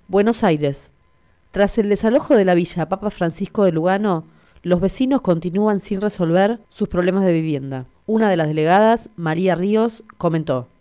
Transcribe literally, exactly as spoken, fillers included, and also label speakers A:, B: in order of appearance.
A: Buenos Aires. Tras el desalojo de la villa Papa Francisco de Lugano, los vecinos continúan sin resolver sus problemas de vivienda. Una de las delegadas, María Ríos, comentó: